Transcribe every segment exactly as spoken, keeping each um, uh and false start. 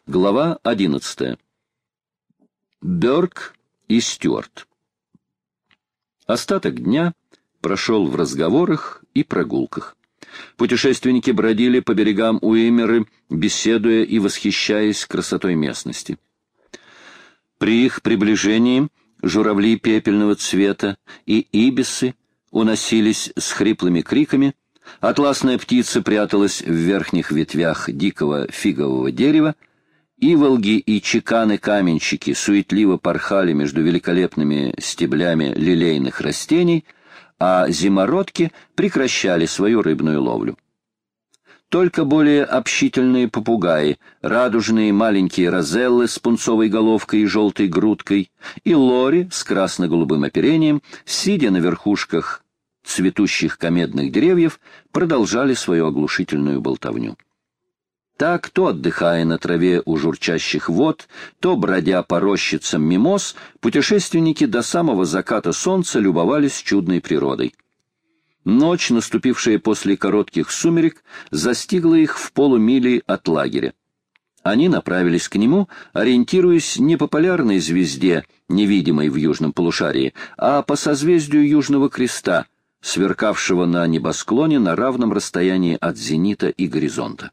Глава одиннадцатая. Бёрк и Стюарт. Остаток дня прошел в разговорах и прогулках. Путешественники бродили по берегам Уимеры, беседуя и восхищаясь красотой местности. При их приближении журавли пепельного цвета и ибисы уносились с хриплыми криками, атласная птица пряталась в верхних ветвях дикого фигового дерева, иволги и чеканы-каменщики суетливо порхали между великолепными стеблями лилейных растений, а зимородки прекращали свою рыбную ловлю. Только более общительные попугаи, радужные маленькие розеллы с пунцовой головкой и желтой грудкой, и лори с красно-голубым оперением, сидя на верхушках цветущих комедных деревьев, продолжали свою оглушительную болтовню. Так, то отдыхая на траве у журчащих вод, то бродя по рощицам мимоз, путешественники до самого заката солнца любовались чудной природой. Ночь, наступившая после коротких сумерек, застигла их в полумиле от лагеря. Они направились к нему, ориентируясь не по полярной звезде, невидимой в южном полушарии, а по созвездию Южного Креста, сверкавшего на небосклоне на равном расстоянии от зенита и горизонта.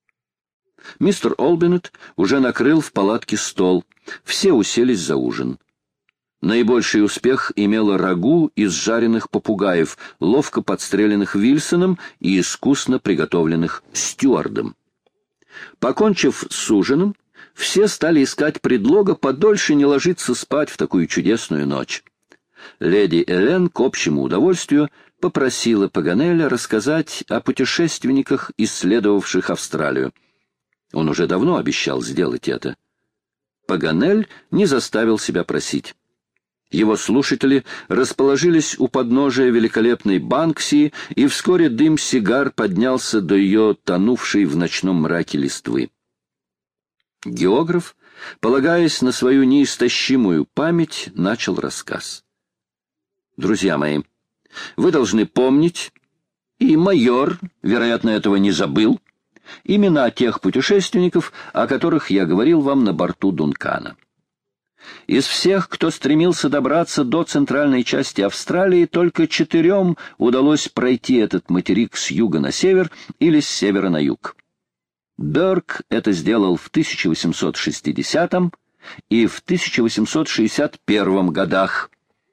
Мистер Олбинет уже накрыл в палатке стол, все уселись за ужин. Наибольший успех имело рагу из жареных попугаев, ловко подстреленных Вильсоном и искусно приготовленных Стюардом. Покончив с ужином, все стали искать предлога подольше не ложиться спать в такую чудесную ночь. Леди Элен, к общему удовольствию, попросила Паганеля рассказать о путешественниках, исследовавших Австралию. Он уже давно обещал сделать это. Паганель не заставил себя просить. Его слушатели расположились у подножия великолепной Банксии, и вскоре дым сигар поднялся до ее тонувшей в ночном мраке листвы. Географ, полагаясь на свою неистощимую память, начал рассказ. «Друзья мои, вы должны помнить, и майор, вероятно, этого не забыл, имена тех путешественников, о которых я говорил вам на борту Дункана. Из всех, кто стремился добраться до центральной части Австралии, только четырем удалось пройти этот материк с юга на север или с севера на юг. Бёрк это сделал в тысяча восемьсот шестидесятом и в тысяча восемьсот шестьдесят первом годах.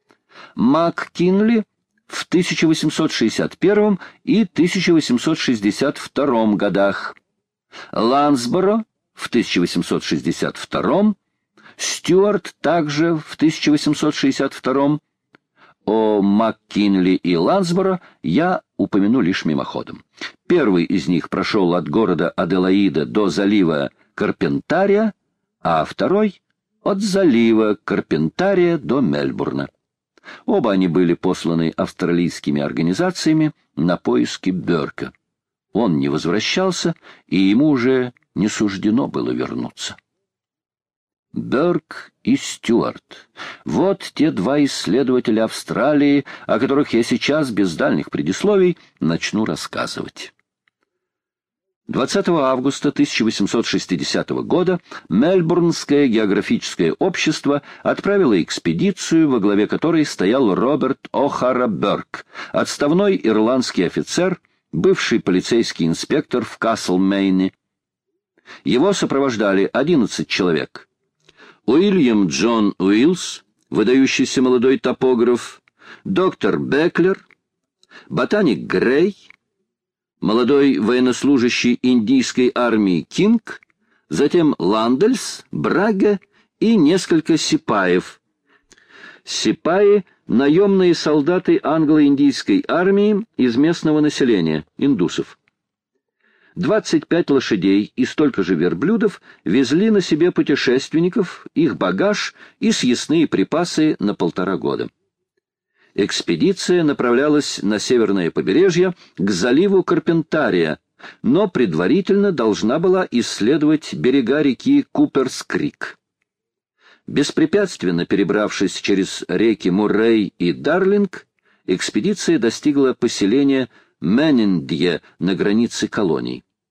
МакКинли в тысяча восемьсот шестьдесят первом и тысяча восемьсот шестьдесят втором годах, Лансборо в тысяча восемьсот шестьдесят втором, Стюарт также в тысяча восемьсот шестьдесят втором. О МакКинли и Лансборо я упомяну лишь мимоходом. Первый из них прошел от города Аделаида до залива Карпентария, а второй — от залива Карпентария до Мельбурна. Оба они были посланы австралийскими организациями на поиски Бёрка. Он не возвращался, и ему уже не суждено было вернуться. Бёрк и Стюарт — вот те два исследователя Австралии, о которых я сейчас без дальних предисловий начну рассказывать. двадцатого августа тысяча восемьсот шестидесятого года Мельбурнское географическое общество отправило экспедицию, во главе которой стоял Роберт О'Хара Бёрк, отставной ирландский офицер, бывший полицейский инспектор в Каслмейне. Его сопровождали одиннадцать человек. Уильям Джон Уиллс, выдающийся молодой топограф, доктор Беклер, ботаник Грей, молодой военнослужащий индийской армии Кинг, затем Ландельс, Брага и несколько сипаев. Сипаи — наемные солдаты англо-индийской армии из местного населения, индусов. Двадцать пять лошадей и столько же верблюдов везли на себе путешественников, их багаж и съестные припасы на полтора года. Экспедиция направлялась на северное побережье, к заливу Карпентария, но предварительно должна была исследовать берега реки Куперс-Крик. Беспрепятственно перебравшись через реки Муррей и Дарлинг, экспедиция достигла поселения Менендье на границе колоний.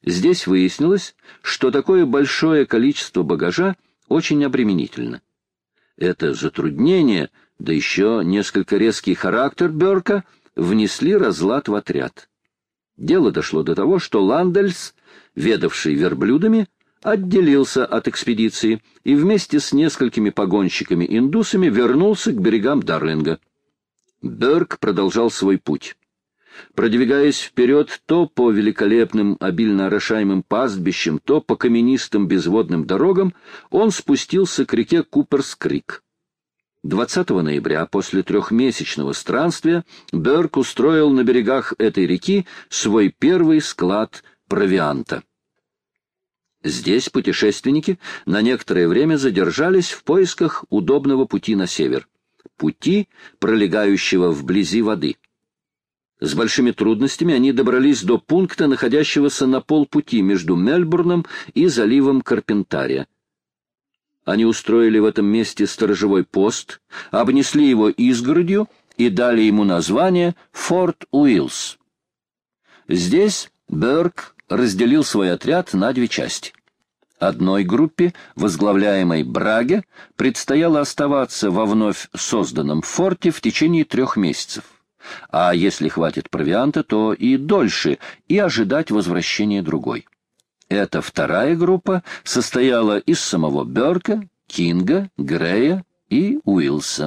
Здесь выяснилось, что такое большое количество багажа очень обременительно. Это затруднение, да еще несколько резкий характер Бёрка внесли разлад в отряд. Дело дошло до того, что Ландельс, ведавший верблюдами, отделился от экспедиции и вместе с несколькими погонщиками-индусами вернулся к берегам Дарлинга. Бёрк продолжал свой путь. Продвигаясь вперед то по великолепным, обильно орошаемым пастбищам, то по каменистым безводным дорогам, он спустился к реке Куперс-Крик. двадцатого ноября, после трехмесячного странствия, Бёрк устроил на берегах этой реки свой первый склад провианта. Здесь путешественники на некоторое время задержались в поисках удобного пути на север, пути, пролегающего вблизи воды. С большими трудностями они добрались до пункта, находящегося на полпути между Мельбурном и заливом Карпентария. Они устроили в этом месте сторожевой пост, обнесли его изгородью и дали ему название Форт Уиллс. Здесь Бёрк разделил свой отряд на две части. Одной группе, возглавляемой Браге, предстояло оставаться во вновь созданном форте в течение трех месяцев. А если хватит провианта, то и дольше, и ожидать возвращения другой. Эта вторая группа состояла из самого Бёрка, Кинга, Грея и Уиллса.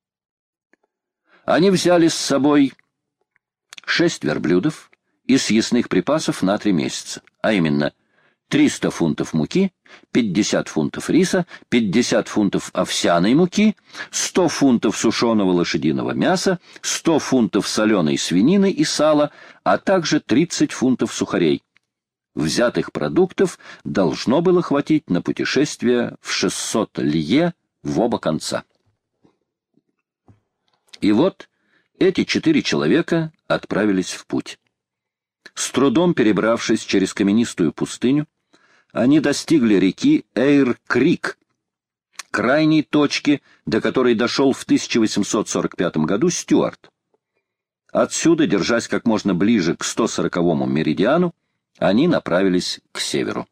Они взяли с собой шесть верблюдов и съестных припасов на три месяца, а именно триста фунтов муки, пятьдесят фунтов риса, пятьдесят фунтов овсяной муки, сто фунтов сушеного лошадиного мяса, сто фунтов соленой свинины и сала, а также тридцать фунтов сухарей. Взятых продуктов должно было хватить на путешествие в шестьсот лье в оба конца. И вот эти четыре человека отправились в путь. С трудом перебравшись через каменистую пустыню, они достигли реки Эйр-Крик, крайней точки, до которой дошел в тысяча восемьсот сорок пятом году Стюарт. Отсюда, держась как можно ближе к сто сороковому меридиану, они направились к северу.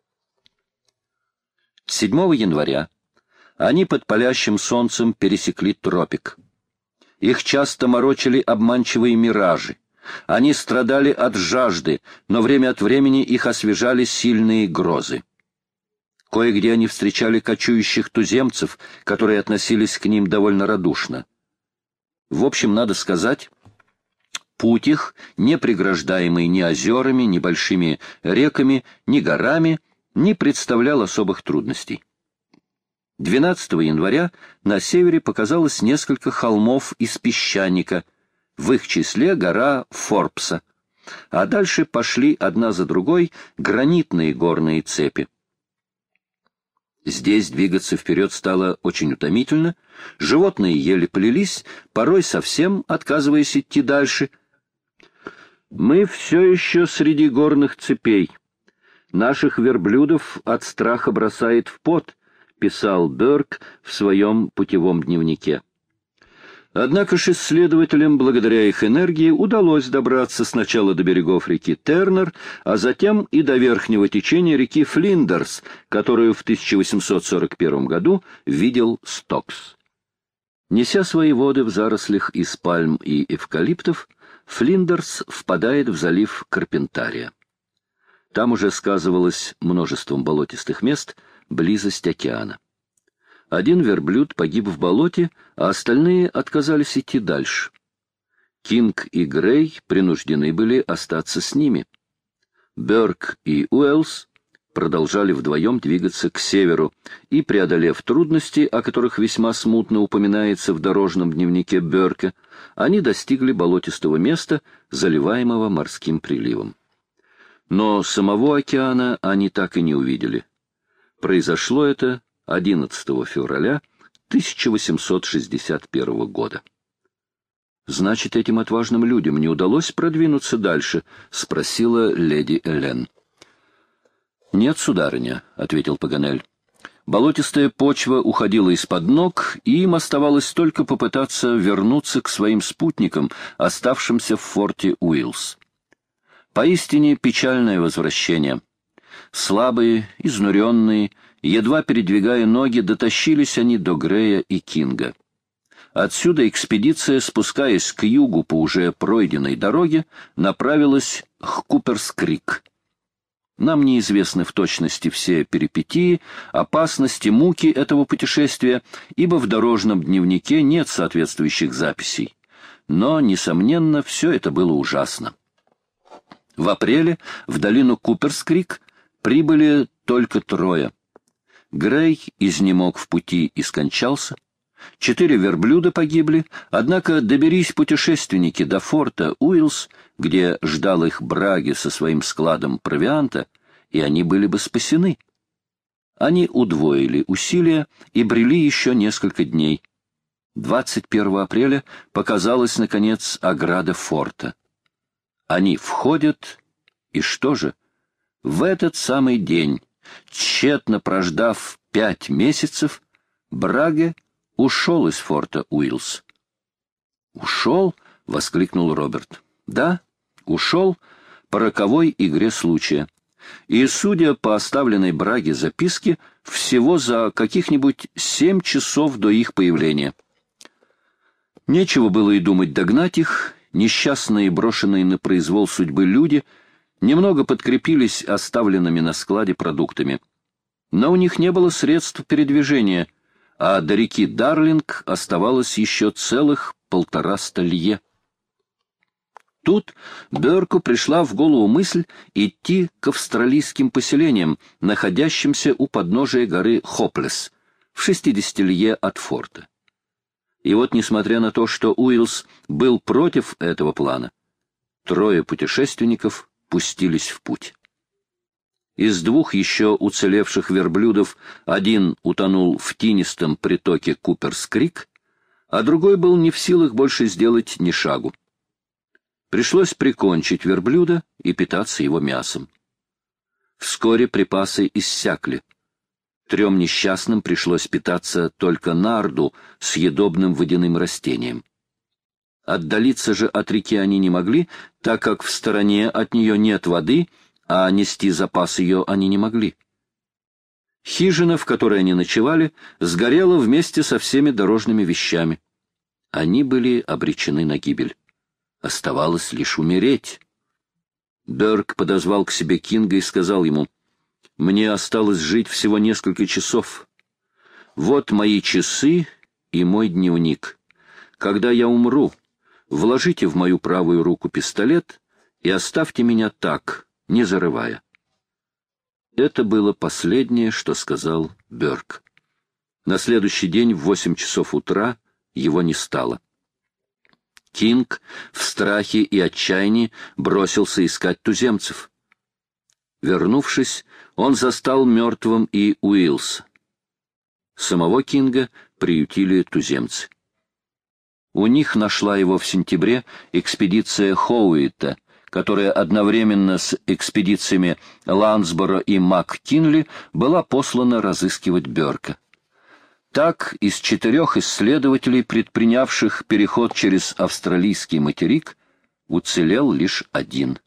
седьмого января они под палящим солнцем пересекли тропик. Их часто морочили обманчивые миражи. Они страдали от жажды, но время от времени их освежали сильные грозы. Кое-где они встречали кочующих туземцев, которые относились к ним довольно радушно. В общем, надо сказать, путь их, не преграждаемый ни озерами, ни большими реками, ни горами, не представлял особых трудностей. двенадцатого января на севере показалось несколько холмов из песчаника, в их числе гора Форбса, а дальше пошли одна за другой гранитные горные цепи. Здесь двигаться вперед стало очень утомительно, животные еле плелись, порой совсем отказываясь идти дальше. «Мы все еще среди горных цепей. Наших верблюдов от страха бросает в пот», — писал Бёрк в своем путевом дневнике. Однако ж исследователям, благодаря их энергии, удалось добраться сначала до берегов реки Тернер, а затем и до верхнего течения реки Флиндерс, которую в тысяча восемьсот сорок первом году видел Стокс. Неся свои воды в зарослях из пальм и эвкалиптов, Флиндерс впадает в залив Карпентария. Там уже сказывалось множеством болотистых мест близость океана. Один верблюд погиб в болоте, а остальные отказались идти дальше. Кинг и Грей принуждены были остаться с ними. Бёрк и Уэллс продолжали вдвоем двигаться к северу, и, преодолев трудности, о которых весьма смутно упоминается в дорожном дневнике Бёрка, они достигли болотистого места, заливаемого морским приливом. Но самого океана они так и не увидели. Произошло это одиннадцатого февраля тысяча восемьсот шестьдесят первого года. «Значит, этим отважным людям не удалось продвинуться дальше?» — спросила леди Элен. «Нет, сударыня», — ответил Паганель. «Болотистая почва уходила из-под ног, и им оставалось только попытаться вернуться к своим спутникам, оставшимся в форте Уиллс. Поистине печальное возвращение. Слабые, изнуренные, едва передвигая ноги, дотащились они до Грея и Кинга. Отсюда экспедиция, спускаясь к югу по уже пройденной дороге, направилась к Куперс-Крик. Нам неизвестны в точности все перипетии, опасности, муки этого путешествия, ибо в дорожном дневнике нет соответствующих записей. Но, несомненно, все это было ужасно. В апреле в долину Куперс-Крик прибыли только трое. Грей изнемог в пути и скончался. Четыре верблюда погибли, однако доберись путешественники до форта Уиллс, где ждал их Браги со своим складом провианта, и они были бы спасены. Они удвоили усилия и брели еще несколько дней. двадцать первого апреля показалась, наконец, ограда форта. Они входят, и что же? В этот самый день, тщетно прождав пять месяцев, Браге ушел из форта Уиллс. «Ушел?» — воскликнул Роберт. «Да, ушел по роковой игре случая. И, судя по оставленной Браге записке, всего за каких-нибудь семь часов до их появления. Нечего было и думать догнать их, несчастные, брошенные на произвол судьбы люди немного подкрепились оставленными на складе продуктами. Но у них не было средств передвижения, а до реки Дарлинг оставалось еще целых полтораста лье. Тут Бёрку пришла в голову мысль идти к австралийским поселениям, находящимся у подножия горы Хоплес, в шестидесяти лье от форта. И вот, несмотря на то, что Уиллс был против этого плана, трое путешественников пустились в путь. Из двух еще уцелевших верблюдов один утонул в тинистом притоке Куперс-Крик, а другой был не в силах больше сделать ни шагу. Пришлось прикончить верблюда и питаться его мясом. Вскоре припасы иссякли. Трем несчастным пришлось питаться только нарду, съедобным водяным растением. Отдалиться же от реки они не могли, так как в стороне от нее нет воды, а нести запас ее они не могли. Хижина, в которой они ночевали, сгорела вместе со всеми дорожными вещами. Они были обречены на гибель. Оставалось лишь умереть. Бёрк подозвал к себе Кинга и сказал ему: «Мне осталось жить всего несколько часов. Вот мои часы и мой дневник. Когда я умру, вложите в мою правую руку пистолет и оставьте меня так, не зарывая». Это было последнее, что сказал Бёрк. На следующий день в восемь часов утра его не стало. Кинг в страхе и отчаянии бросился искать туземцев. Вернувшись, он застал мертвым и Уиллс. Самого Кинга приютили туземцы. У них нашла его в сентябре экспедиция Хоуита, которая одновременно с экспедициями Лансборо и МакКинли была послана разыскивать Бёрка. Так, из четырех исследователей, предпринявших переход через австралийский материк, уцелел лишь один.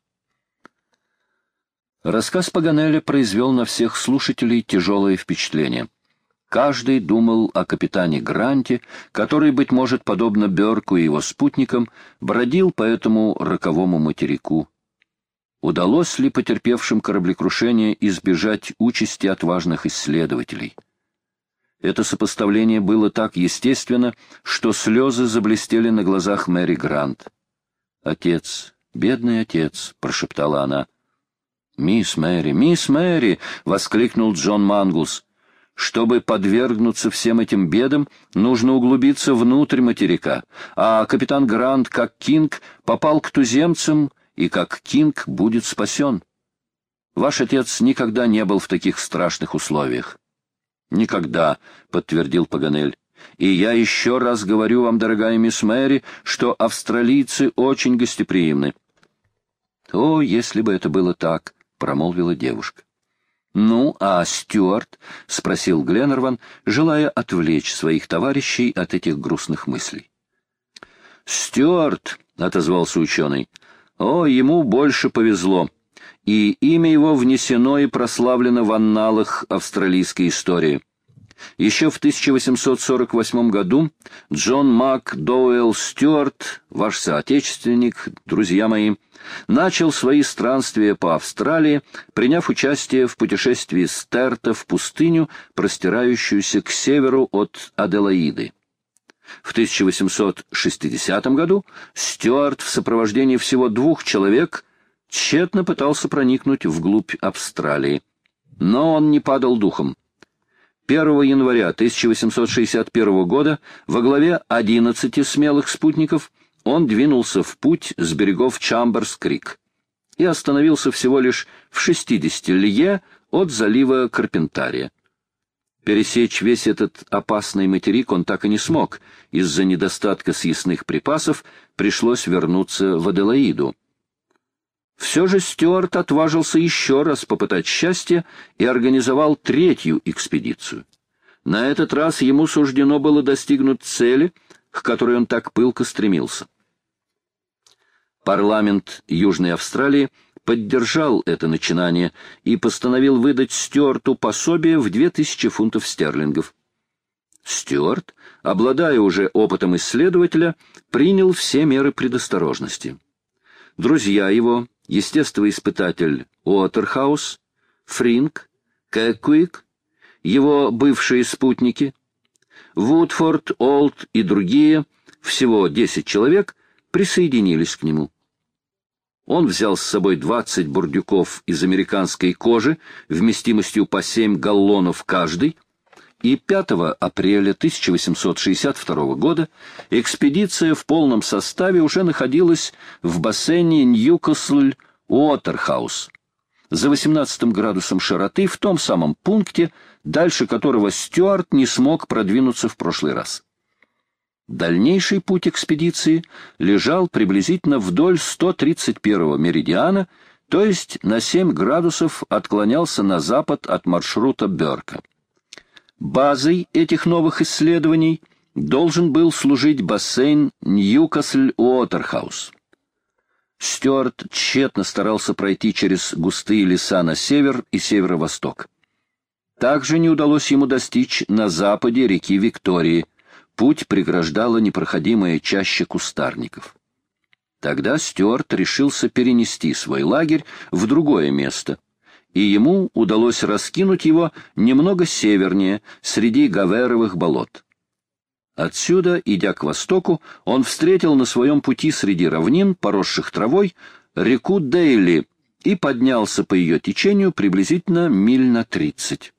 Рассказ Паганеля произвел на всех слушателей тяжелое впечатление. Каждый думал о капитане Гранте, который, быть может, подобно Бёрку и его спутникам, бродил по этому роковому материку. Удалось ли потерпевшим кораблекрушение избежать участи отважных исследователей? Это сопоставление было так естественно, что слезы заблестели на глазах Мэри Грант. «Отец, бедный отец», — прошептала она. «Мисс Мэри, мисс Мэри!» — воскликнул Джон Манглс. «Чтобы подвергнуться всем этим бедам, нужно углубиться внутрь материка, а капитан Грант, как Кинг, попал к туземцам, и как Кинг будет спасен. Ваш отец никогда не был в таких страшных условиях». «Никогда», — подтвердил Паганель. «И я еще раз говорю вам, дорогая мисс Мэри, что австралийцы очень гостеприимны». «О, если бы это было так», — промолвила девушка. «Ну, а Стюарт?» — спросил Гленнерван, желая отвлечь своих товарищей от этих грустных мыслей. «Стюарт», — отозвался ученый, — О, ему больше повезло, и имя его внесено и прославлено в анналах австралийской истории. Еще в тысяча восемьсот сорок восьмом году Джон Макдоуэлл Стюарт, ваш соотечественник, друзья мои, начал свои странствия по Австралии, приняв участие в путешествии Стерта в пустыню, простирающуюся к северу от Аделаиды. В тысяча восемьсот шестидесятом году Стюарт в сопровождении всего двух человек тщетно пытался проникнуть вглубь Австралии. Но он не падал духом. первого января тысяча восемьсот шестьдесят первого года во главе одиннадцати смелых спутников он двинулся в путь с берегов Чамберс-Крик и остановился всего лишь в шестидесяти лье от залива Карпентария. Пересечь весь этот опасный материк он так и не смог. Из-за недостатка съестных припасов пришлось вернуться в Аделаиду. Все же Стюарт отважился еще раз попытать счастье и организовал третью экспедицию. На этот раз ему суждено было достигнуть цели, к которой он так пылко стремился. Парламент Южной Австралии поддержал это начинание и постановил выдать Стюарту пособие в две тысячи фунтов стерлингов. Стюарт, обладая уже опытом исследователя, принял все меры предосторожности. Друзья его, естествоиспытатель Уотерхаус, Фринк, Кэкуик, его бывшие спутники, Вудфорд, Олд и другие, всего десять человек, присоединились к нему. Он взял с собой двадцать бурдюков из американской кожи вместимостью по семь галлонов каждый, и пятого апреля тысяча восемьсот шестьдесят второго года экспедиция в полном составе уже находилась в бассейне Ньюкасл-Уотерхаус, за восемнадцатым градусом широты, в том самом пункте, дальше которого Стюарт не смог продвинуться в прошлый раз. Дальнейший путь экспедиции лежал приблизительно вдоль сто тридцать первого меридиана, то есть на семь градусов отклонялся на запад от маршрута Бёрка. Базой этих новых исследований должен был служить бассейн Ньюкасл-Уотерхаус. Стюарт тщетно старался пройти через густые леса на север и северо-восток. Также не удалось ему достичь на западе реки Виктории. Путь преграждала непроходимая чаща кустарников. Тогда Стюарт решился перенести свой лагерь в другое место, и ему удалось раскинуть его немного севернее, среди Гаверовых болот. Отсюда, идя к востоку, он встретил на своем пути среди равнин, поросших травой, реку Дейли и поднялся по ее течению приблизительно миль на тридцать.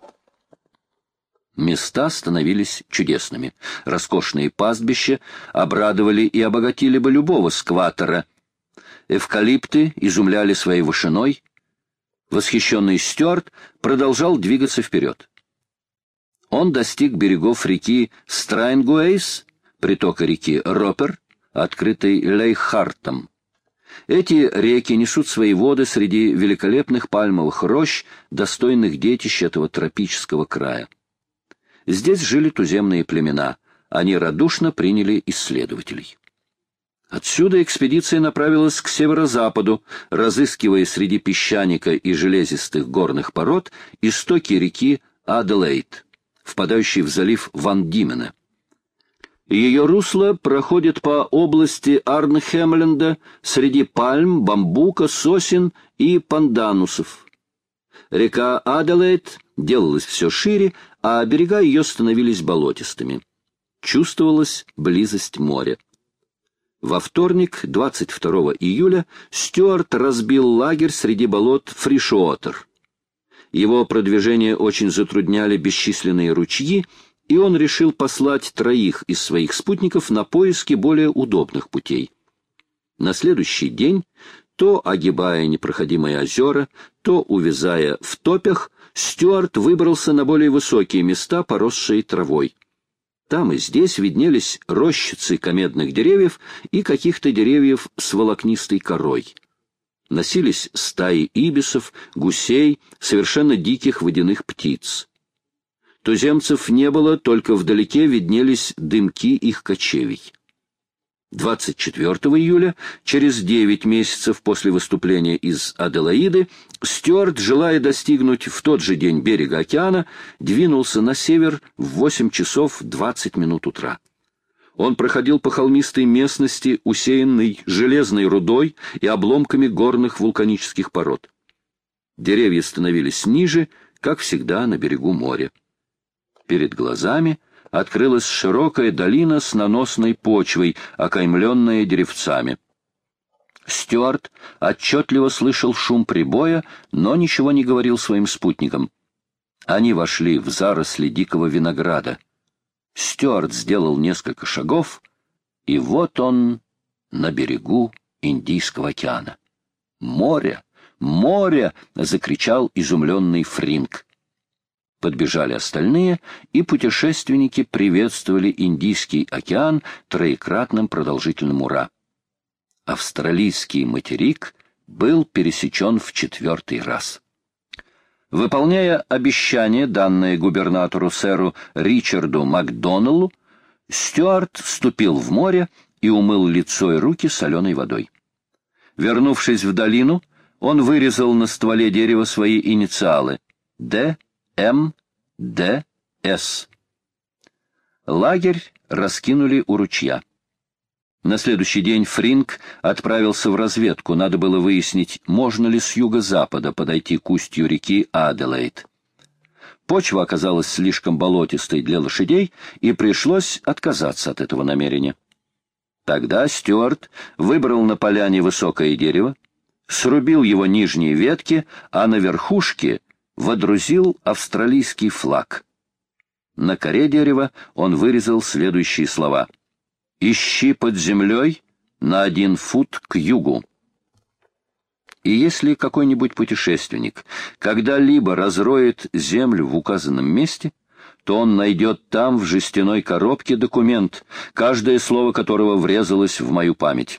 Места становились чудесными. Роскошные пастбища обрадовали и обогатили бы любого скватера. Эвкалипты изумляли своей вышиной. Восхищенный Стюарт продолжал двигаться вперед. Он достиг берегов реки Страйнгуэйс, притока реки Ропер, открытой Лейхартом. Эти реки несут свои воды среди великолепных пальмовых рощ, достойных детищ этого тропического края. Здесь жили туземные племена. Они радушно приняли исследователей. Отсюда экспедиция направилась к северо-западу, разыскивая среди песчаника и железистых горных пород истоки реки Аделаид, впадающей в залив Ван Димена. Ее русло проходит по области Арнхемленда среди пальм, бамбука, сосен и панданусов. Река Аделаид делалась все шире, а берега ее становились болотистыми. Чувствовалась близость моря. Во вторник, двадцать второго июля, Стюарт разбил лагерь среди болот Фришуотер. Его продвижение очень затрудняли бесчисленные ручьи, и он решил послать троих из своих спутников на поиски более удобных путей. На следующий день, то огибая непроходимые озера, то увязая в топях, Стюарт выбрался на более высокие места, поросшие травой. Там и здесь виднелись рощицы комедных деревьев и каких-то деревьев с волокнистой корой. Носились стаи ибисов, гусей, совершенно диких водяных птиц. Туземцев не было, только вдалеке виднелись дымки их кочевий. двадцать четвёртого июля, через девять месяцев после выступления из Аделаиды, Стюарт, желая достигнуть в тот же день берега океана, двинулся на север в восемь часов двадцать минут утра. Он проходил по холмистой местности, усеянной железной рудой и обломками горных вулканических пород. Деревья становились ниже, как всегда на берегу моря. Перед глазами открылась широкая долина с наносной почвой, окаймленная деревцами. Стюарт отчетливо слышал шум прибоя, но ничего не говорил своим спутникам. Они вошли в заросли дикого винограда. Стюарт сделал несколько шагов, и вот он на берегу Индийского океана. «Море! Море!» — закричал изумленный Фринк. Подбежали остальные, и путешественники приветствовали Индийский океан троекратным продолжительным «Ура!». Австралийский материк был пересечен в четвертый раз. Выполняя обещание, данное губернатору сэру Ричарду Макдоналлу, Стюарт вступил в море и умыл лицо и руки соленой водой. Вернувшись в долину, он вырезал на стволе дерева свои инициалы — Д, М, Д, С. Лагерь раскинули у ручья. На следующий день Фринк отправился в разведку. Надо было выяснить, можно ли с юго-запада подойти к устью реки Аделаид. Почва оказалась слишком болотистой для лошадей, и пришлось отказаться от этого намерения. Тогда Стюарт выбрал на поляне высокое дерево, срубил его нижние ветки, а на верхушке водрузил австралийский флаг. На коре дерева он вырезал следующие слова: «Ищи под землей на один фут к югу». И если какой-нибудь путешественник когда-либо разроет землю в указанном месте, то он найдет там в жестяной коробке документ, каждое слово которого врезалось в мою память.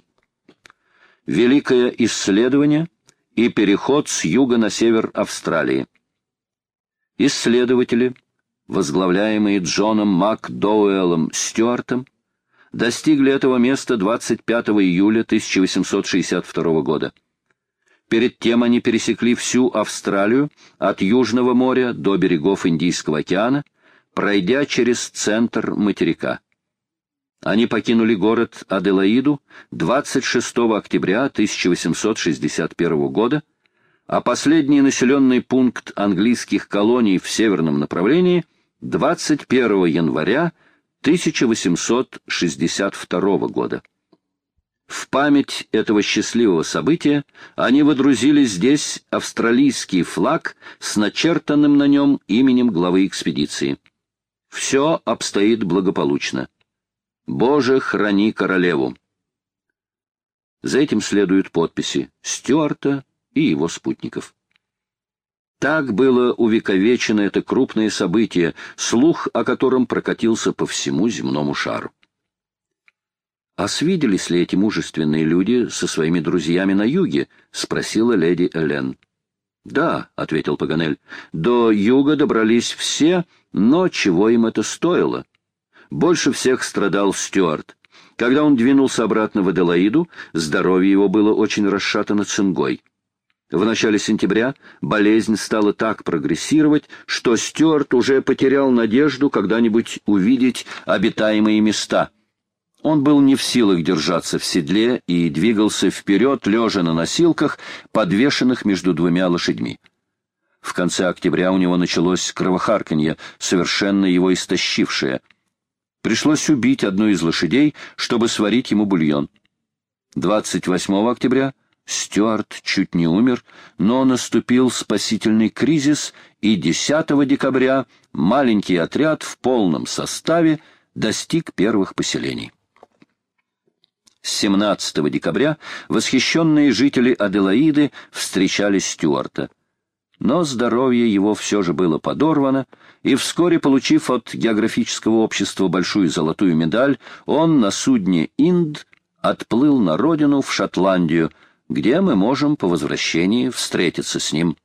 Великое исследование и переход с юга на север Австралии. Исследователи, возглавляемые Джоном Макдоуэллом Стюартом, достигли этого места двадцать пятого июля тысяча восемьсот шестьдесят второго года. Перед тем они пересекли всю Австралию от Южного моря до берегов Индийского океана, пройдя через центр материка. Они покинули город Аделаиду двадцать шестого октября тысяча восемьсот шестьдесят первого года, а последний населенный пункт английских колоний в северном направлении двадцать первого января тысяча восемьсот шестьдесят второго года. В память этого счастливого события они водрузили здесь австралийский флаг с начертанным на нем именем главы экспедиции. Все обстоит благополучно. Боже, храни королеву. За этим следуют подписи Стюарта и его спутников. Так было увековечено это крупное событие, слух о котором прокатился по всему земному шару. «А свиделись ли эти мужественные люди со своими друзьями на юге?» — спросила леди Элен. «Да», — ответил Паганель, — «до юга добрались все, но чего им это стоило? Больше всех страдал Стюарт. Когда он двинулся обратно в Аделаиду, здоровье его было очень расшатано цингой. В начале сентября болезнь стала так прогрессировать, что Стюарт уже потерял надежду когда-нибудь увидеть обитаемые места. Он был не в силах держаться в седле и двигался вперед, лежа на носилках, подвешенных между двумя лошадьми. В конце октября у него началось кровохарканье, совершенно его истощившее. Пришлось убить одну из лошадей, чтобы сварить ему бульон. двадцать восьмого октября Стюарт чуть не умер, но наступил спасительный кризис, и десятого декабря маленький отряд в полном составе достиг первых поселений. семнадцатого декабря восхищенные жители Аделаиды встречали Стюарта. Но здоровье его все же было подорвано, и вскоре, получив от географического общества большую золотую медаль, он на судне «Инд» отплыл на родину в Шотландию, где мы можем по возвращении встретиться с ним.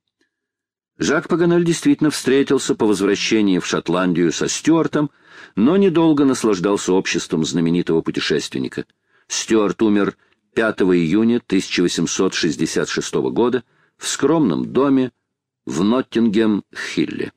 Жак Паганель действительно встретился по возвращении в Шотландию со Стюартом, но недолго наслаждался обществом знаменитого путешественника. Стюарт умер пятого июня тысяча восемьсот шестьдесят шестого года в скромном доме в Ноттингем-Хилле.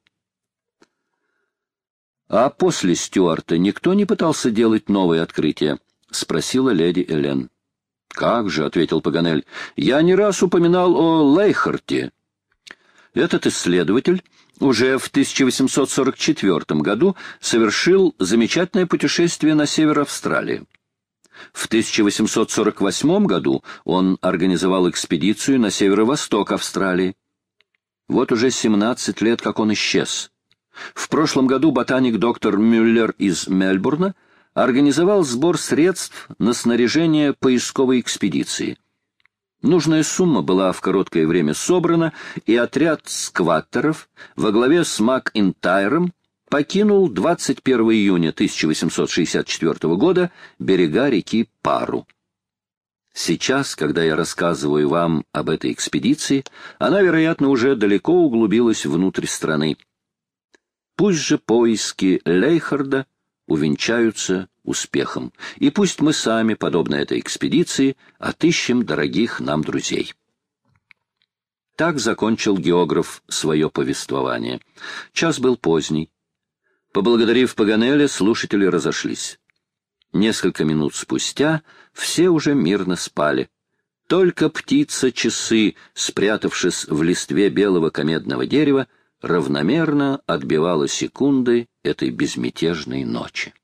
«А после Стюарта никто не пытался делать новые открытия?» — спросила леди Элен. «Как же», — ответил Паганель, — «я не раз упоминал о Лейхарте. Этот исследователь уже в тысяча восемьсот сорок четвёртом году совершил замечательное путешествие на север Австралии. В тысяча восемьсот сорок восьмом году он организовал экспедицию на северо-восток Австралии. Вот уже семнадцать лет, как он исчез. В прошлом году ботаник доктор Мюллер из Мельбурна организовал сбор средств на снаряжение поисковой экспедиции. Нужная сумма была в короткое время собрана, и отряд скваттеров во главе с МакИнтайром покинул двадцать первого июня тысяча восемьсот шестьдесят четвёртого года берега реки Пару. Сейчас, когда я рассказываю вам об этой экспедиции, она, вероятно, уже далеко углубилась внутрь страны. Пусть же поиски Лейхарда увенчаются успехом, и пусть мы сами, подобно этой экспедиции, отыщем дорогих нам друзей. Так закончил географ свое повествование. Час был поздний. Поблагодарив Паганеля, слушатели разошлись. Несколько минут спустя все уже мирно спали. Только птица-часы, спрятавшись в листве белого комедного дерева, равномерно отбивала секунды этой безмятежной ночи.